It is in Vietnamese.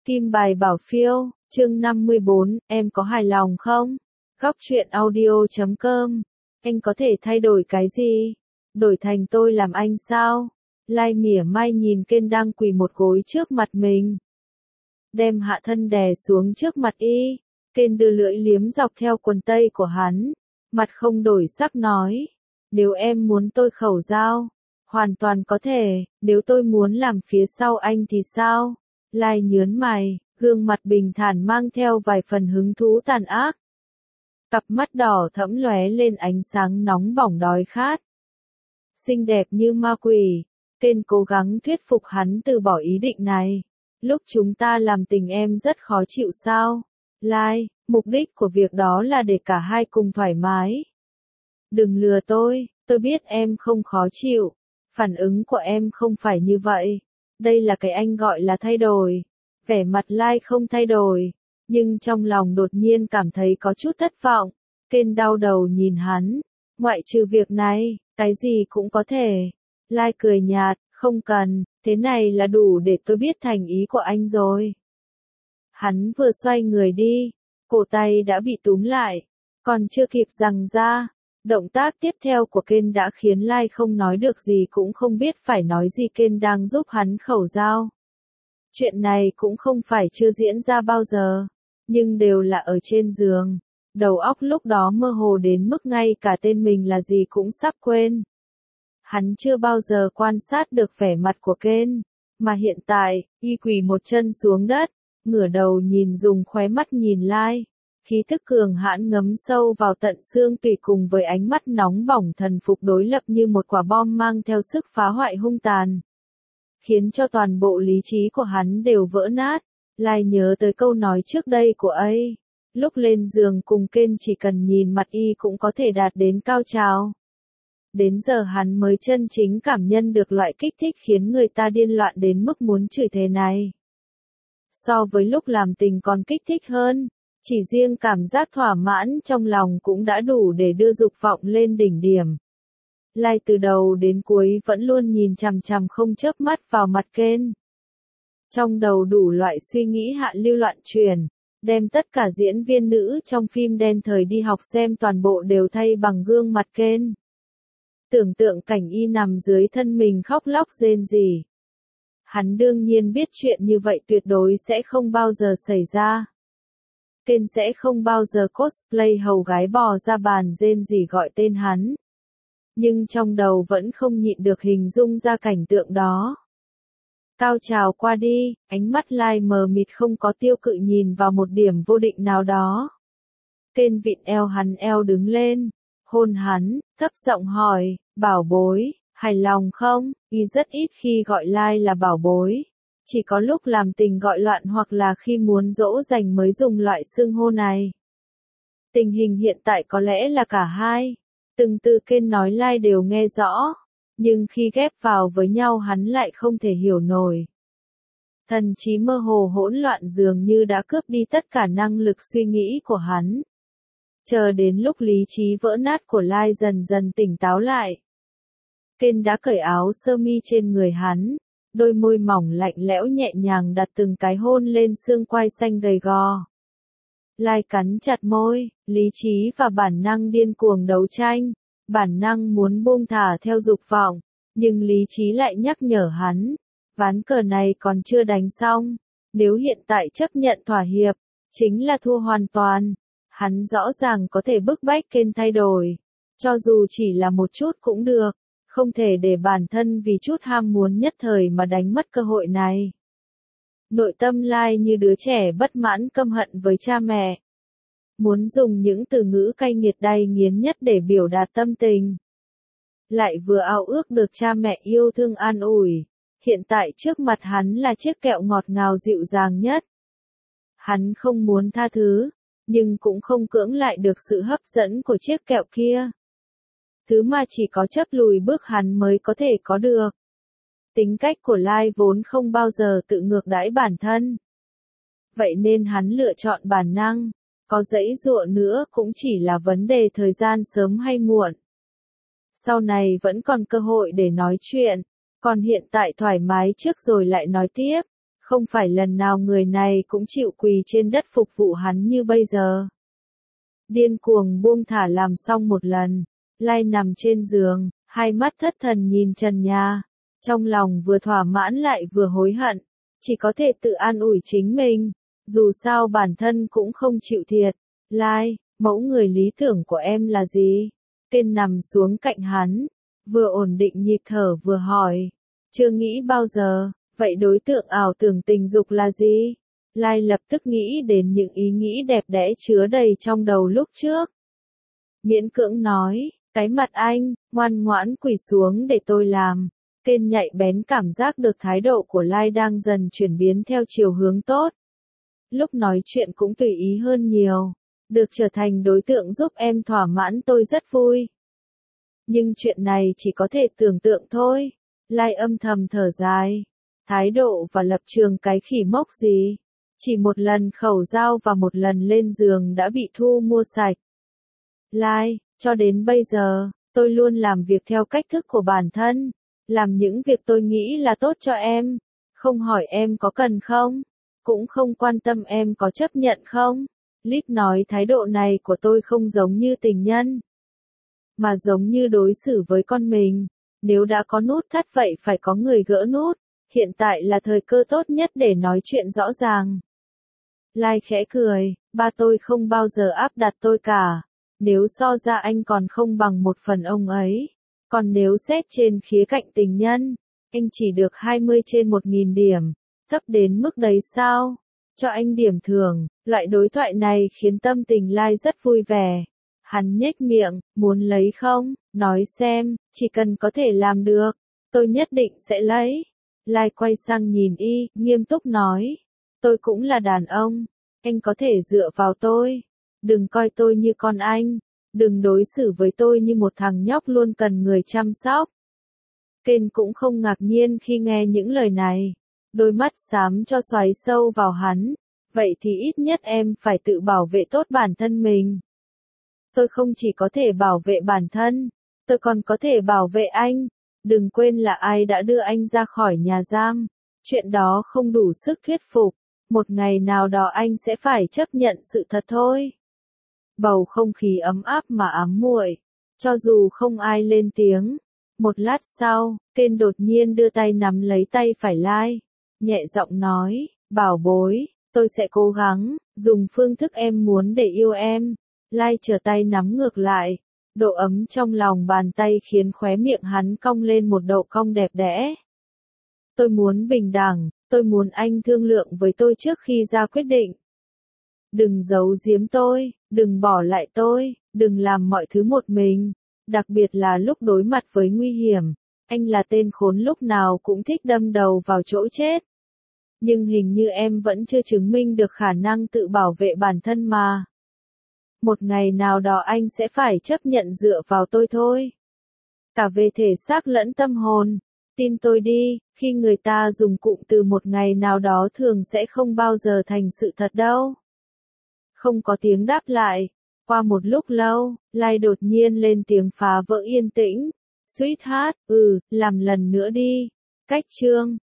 Kim bài bảo phiêu, chương 54, em có hài lòng không? Góc truyện audio.com. Anh có thể thay đổi cái gì? Đổi thành tôi làm anh sao? Lai mỉa mai nhìn Ken đang quỳ một gối trước mặt mình. Đem hạ thân đè xuống trước mặt y. Ken đưa lưỡi liếm dọc theo quần tây của hắn. Mặt không đổi sắc nói. Nếu em muốn tôi khẩu dao, hoàn toàn có thể. Nếu tôi muốn làm phía sau anh thì sao? Lai nhớn mày, gương mặt bình thản mang theo vài phần hứng thú tàn ác. Cặp mắt đỏ thẫm lóe lên ánh sáng nóng bỏng đói khát. Xinh đẹp như ma quỷ, Ken cố gắng thuyết phục hắn từ bỏ ý định này. Lúc chúng ta làm tình em rất khó chịu sao? Lai, mục đích của việc đó là để cả hai cùng thoải mái. Đừng lừa tôi biết em không khó chịu. Phản ứng của em không phải như vậy. Đây là cái anh gọi là thay đổi. Vẻ mặt Lai không thay đổi, nhưng trong lòng đột nhiên cảm thấy có chút thất vọng. Ken đau đầu nhìn hắn. Ngoại trừ việc này, cái gì cũng có thể. Lai cười nhạt, không cần, thế này là đủ để tôi biết thành ý của anh rồi. Hắn vừa xoay người đi, cổ tay đã bị túm lại, còn chưa kịp giằng ra. Động tác tiếp theo của Ken đã khiến Lai không nói được gì cũng không biết phải nói gì. Ken đang giúp hắn khẩu dao. Chuyện này cũng không phải chưa diễn ra bao giờ, nhưng đều là ở trên giường. Đầu óc lúc đó mơ hồ đến mức ngay cả tên mình là gì cũng sắp quên. Hắn chưa bao giờ quan sát được vẻ mặt của Ken, mà hiện tại, y quỳ một chân xuống đất, ngửa đầu nhìn dùng khóe mắt nhìn Lai. Khí thức cường hãn ngấm sâu vào tận xương tủy cùng với ánh mắt nóng bỏng thần phục đối lập như một quả bom mang theo sức phá hoại hung tàn. Khiến cho toàn bộ lý trí của hắn đều vỡ nát. Lai nhớ tới câu nói trước đây của ấy. Lúc lên giường cùng Ken chỉ cần nhìn mặt y cũng có thể đạt đến cao trào. Đến giờ hắn mới chân chính cảm nhận được loại kích thích khiến người ta điên loạn đến mức muốn chửi thề này. So với lúc làm tình còn kích thích hơn. Chỉ riêng cảm giác thỏa mãn trong lòng cũng đã đủ để đưa dục vọng lên đỉnh điểm. Lai từ đầu đến cuối vẫn luôn nhìn chằm chằm không chớp mắt vào mặt Ken. Trong đầu đủ loại suy nghĩ hạ lưu loạn chuyển, đem tất cả diễn viên nữ trong phim đen thời đi học xem toàn bộ đều thay bằng gương mặt Ken. Tưởng tượng cảnh y nằm dưới thân mình khóc lóc rên rỉ. Hắn đương nhiên biết chuyện như vậy tuyệt đối sẽ không bao giờ xảy ra. Ken sẽ không bao giờ cosplay hầu gái bò ra bàn rên rỉ gọi tên hắn. Nhưng trong đầu vẫn không nhịn được hình dung ra cảnh tượng đó. Cao trào qua đi, ánh mắt Lai mờ mịt không có tiêu cự nhìn vào một điểm vô định nào đó. Ken vịn eo hắn eo đứng lên, hôn hắn, thấp giọng hỏi, bảo bối, hài lòng không? Y rất ít khi gọi Lai là bảo bối. Chỉ có lúc làm tình gọi loạn hoặc là khi muốn dỗ dành mới dùng loại xưng hô này. Tình hình hiện tại có lẽ là cả hai. Từng từ Ken nói Lai đều nghe rõ, nhưng khi ghép vào với nhau hắn lại không thể hiểu nổi. Thần trí mơ hồ hỗn loạn dường như đã cướp đi tất cả năng lực suy nghĩ của hắn. Chờ đến lúc lý trí vỡ nát của Lai dần dần tỉnh táo lại. Ken đã cởi áo sơ mi trên người hắn, đôi môi mỏng lạnh lẽo nhẹ nhàng đặt từng cái hôn lên xương quai xanh gầy gò. Lai cắn chặt môi, lý trí và bản năng điên cuồng đấu tranh, bản năng muốn buông thả theo dục vọng, nhưng lý trí lại nhắc nhở hắn, ván cờ này còn chưa đánh xong, nếu hiện tại chấp nhận thỏa hiệp, chính là thua hoàn toàn. Hắn rõ ràng có thể bức bách Ken thay đổi, cho dù chỉ là một chút cũng được, không thể để bản thân vì chút ham muốn nhất thời mà đánh mất cơ hội này. Nội tâm Lai như đứa trẻ bất mãn căm hận với cha mẹ. Muốn dùng những từ ngữ cay nghiệt đay nghiến nhất để biểu đạt tâm tình. Lại vừa ao ước được cha mẹ yêu thương an ủi. Hiện tại trước mặt hắn là chiếc kẹo ngọt ngào dịu dàng nhất. Hắn không muốn tha thứ, nhưng cũng không cưỡng lại được sự hấp dẫn của chiếc kẹo kia. Thứ mà chỉ có chấp lùi bước hắn mới có thể có được. Tính cách của Lai vốn không bao giờ tự ngược đãi bản thân. Vậy nên hắn lựa chọn bản năng, có giãy giụa nữa cũng chỉ là vấn đề thời gian sớm hay muộn. Sau này vẫn còn cơ hội để nói chuyện, còn hiện tại thoải mái trước rồi lại nói tiếp, Không phải lần nào người này cũng chịu quỳ trên đất phục vụ hắn như bây giờ. Điên cuồng buông thả làm xong một lần, Lai nằm trên giường, hai mắt thất thần nhìn trần nhà, trong lòng vừa thỏa mãn lại vừa hối hận, chỉ có thể tự an ủi chính mình, dù sao bản thân cũng không chịu thiệt. Lai, mẫu người lý tưởng của em là gì? Tên nằm xuống cạnh hắn, vừa ổn định nhịp thở vừa hỏi. Chưa nghĩ bao giờ, vậy đối tượng ảo tưởng tình dục là gì? Lai lập tức nghĩ đến những ý nghĩ đẹp đẽ chứa đầy trong đầu lúc trước. Miễn cưỡng nói, cái mặt anh, ngoan ngoãn quỳ xuống để tôi làm. Tên nhạy bén cảm giác được thái độ của Lai đang dần chuyển biến theo chiều hướng tốt. Lúc nói chuyện cũng tùy ý hơn nhiều. Được trở thành đối tượng giúp em thỏa mãn tôi rất vui. Nhưng chuyện này chỉ có thể tưởng tượng thôi. Lai âm thầm thở dài. Thái độ và lập trường cái khỉ mốc gì. Chỉ một lần khẩu giao và một lần lên giường đã bị thu mua sạch. Lai, cho đến bây giờ, tôi luôn làm việc theo cách thức của bản thân. Làm những việc tôi nghĩ là tốt cho em. Không hỏi em có cần không. Cũng không quan tâm em có chấp nhận không. Lít nói thái độ này của tôi không giống như tình nhân. Mà giống như đối xử với con mình. Nếu đã có nút thắt vậy phải có người gỡ nút. Hiện tại là thời cơ tốt nhất để nói chuyện rõ ràng. Lai khẽ cười, ba tôi không bao giờ áp đặt tôi cả. Nếu so ra anh còn không bằng một phần ông ấy. Còn nếu xét trên khía cạnh tình nhân, anh chỉ được 20 trên 1000 điểm. Thấp đến mức đấy sao? Cho anh điểm thưởng. Loại đối thoại này khiến tâm tình Lai rất vui vẻ. Hắn nhếch miệng, muốn lấy không? Nói xem, chỉ cần có thể làm được, tôi nhất định sẽ lấy. Lai quay sang nhìn y, nghiêm túc nói. Tôi cũng là đàn ông. Anh có thể dựa vào tôi. Đừng coi tôi như con anh. Đừng đối xử với tôi như một thằng nhóc luôn cần người chăm sóc. Ken cũng không ngạc nhiên khi nghe những lời này. Đôi mắt xám cho xoáy sâu vào hắn. Vậy thì ít nhất em phải tự bảo vệ tốt bản thân mình. Tôi không chỉ có thể bảo vệ bản thân, tôi còn có thể bảo vệ anh. Đừng quên là ai đã đưa anh ra khỏi nhà giam. Chuyện đó không đủ sức thuyết phục. Một ngày nào đó anh sẽ phải chấp nhận sự thật thôi. Bầu không khí ấm áp mà ám muội. Cho dù không ai lên tiếng. Một lát sau, Ken đột nhiên đưa tay nắm lấy tay phải Lai. Nhẹ giọng nói, bảo bối, tôi sẽ cố gắng, dùng phương thức em muốn để yêu em. Lai trở tay nắm ngược lại. Độ ấm trong lòng bàn tay khiến khóe miệng hắn cong lên một độ cong đẹp đẽ. Tôi muốn bình đẳng, tôi muốn anh thương lượng với tôi trước khi ra quyết định. Đừng giấu giếm tôi, đừng bỏ lại tôi, đừng làm mọi thứ một mình. Đặc biệt là lúc đối mặt với nguy hiểm. Anh là tên khốn lúc nào cũng thích đâm đầu vào chỗ chết. Nhưng hình như em vẫn chưa chứng minh được khả năng tự bảo vệ bản thân mà. Một ngày nào đó anh sẽ phải chấp nhận dựa vào tôi thôi. Cả về thể xác lẫn tâm hồn. Tin tôi đi, khi người ta dùng cụm từ một ngày nào đó thường sẽ không bao giờ thành sự thật đâu. Không có tiếng đáp lại. Qua một lúc lâu, Lai đột nhiên lên tiếng phá vỡ yên tĩnh. Sweetheart, làm lần nữa đi. Cách chương